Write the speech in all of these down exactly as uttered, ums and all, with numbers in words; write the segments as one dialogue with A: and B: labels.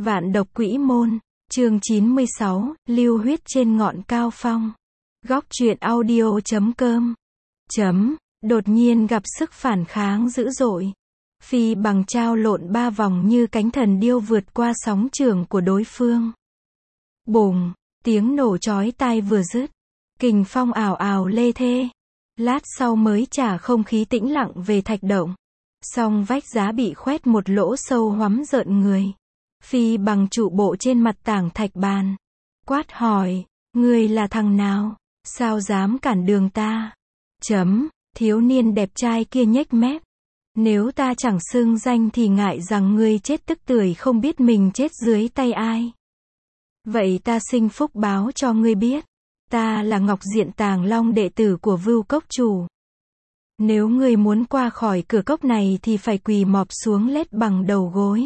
A: Vạn độc quỷ môn, chương chín mươi sáu, lưu huyết trên ngọn cao phong. Góc truyện audio chấm com. Chấm, đột nhiên gặp sức phản kháng dữ dội. Phi bằng trao lộn ba vòng như cánh thần điêu vượt qua sóng trường của đối phương. Bùng, tiếng nổ chói tai vừa dứt. Kình phong ào ào lê thê. Lát sau mới trả không khí tĩnh lặng về thạch động. Song vách giá bị khoét một lỗ sâu hoắm rợn người. Phi bằng trụ bộ trên mặt tảng thạch bàn. Quát hỏi, ngươi là thằng nào? Sao dám cản đường ta? Chấm, thiếu niên đẹp trai kia nhếch mép. Nếu ta chẳng xưng danh thì ngại rằng ngươi chết tức tưởi không biết mình chết dưới tay ai. Vậy ta sinh phúc báo cho ngươi biết. Ta là Ngọc Diện Tàng Long, đệ tử của Vưu Cốc Chủ. Nếu ngươi muốn qua khỏi cửa cốc này thì phải quỳ mọp xuống lết bằng đầu gối.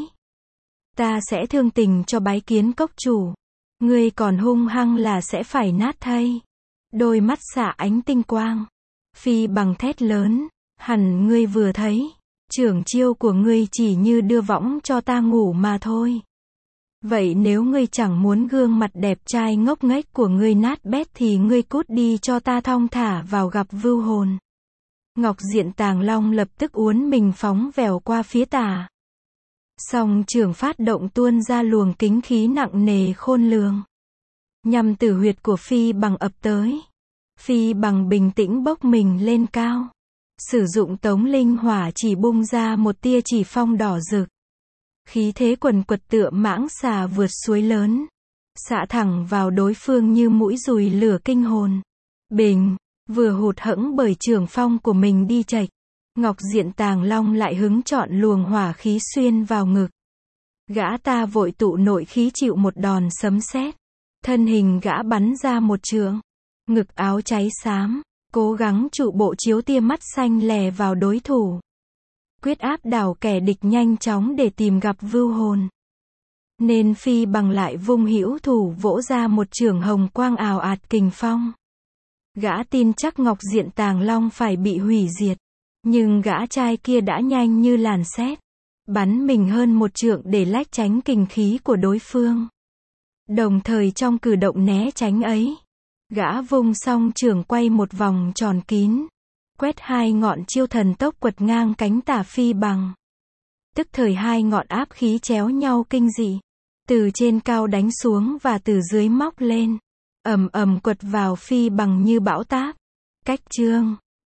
A: Ta sẽ thương tình cho bái kiến cốc chủ. Ngươi còn hung hăng là sẽ phải nát thây. Đôi mắt xạ ánh tinh quang. Phi bằng thét lớn, hẳn ngươi vừa thấy. Trưởng chiêu của ngươi chỉ như đưa võng cho ta ngủ mà thôi. Vậy nếu ngươi chẳng muốn gương mặt đẹp trai ngốc nghếch của ngươi nát bét thì ngươi cút đi cho ta thong thả vào gặp vưu hồn. Ngọc Diện Tàng Long lập tức uốn mình phóng vèo qua phía tả. Song trường phát động tuôn ra luồng kính khí nặng nề khôn lường. Nhằm tử huyệt của Phi bằng ập tới. Phi bằng bình tĩnh bốc mình lên cao. Sử dụng tống linh hỏa chỉ bung ra một tia chỉ phong đỏ rực. Khí thế quần quật tựa mãng xà vượt suối lớn. Xạ thẳng vào đối phương như mũi dùi lửa kinh hồn. Bình, vừa hụt hẫng bởi trường phong của mình đi chệch. Ngọc Diện Tàng Long lại hứng chọn luồng hỏa khí xuyên vào ngực. Gã ta vội tụ nội khí chịu một đòn sấm sét. Thân hình gã bắn ra một trường. Ngực áo cháy xám, cố gắng trụ bộ chiếu tia mắt xanh lè vào đối thủ. Quyết áp đảo kẻ địch nhanh chóng để tìm gặp vưu hồn. Nên Phi bằng lại vung hữu thủ vỗ ra một chưởng hồng quang ào ạt kình phong. Gã tin chắc Ngọc Diện Tàng Long phải bị hủy diệt. Nhưng gã trai kia đã nhanh như làn sét, bắn mình hơn một trượng để lách tránh kình khí của đối phương. Đồng thời trong cử động né tránh ấy, gã vung song chưởng quay một vòng tròn kín, quét hai ngọn chiêu thần tốc quật ngang cánh tả Phi bằng. Tức thời hai ngọn áp khí chéo nhau kinh dị, từ trên cao đánh xuống và từ dưới móc lên, ầm ầm quật vào Phi bằng như bão táp. Cách chương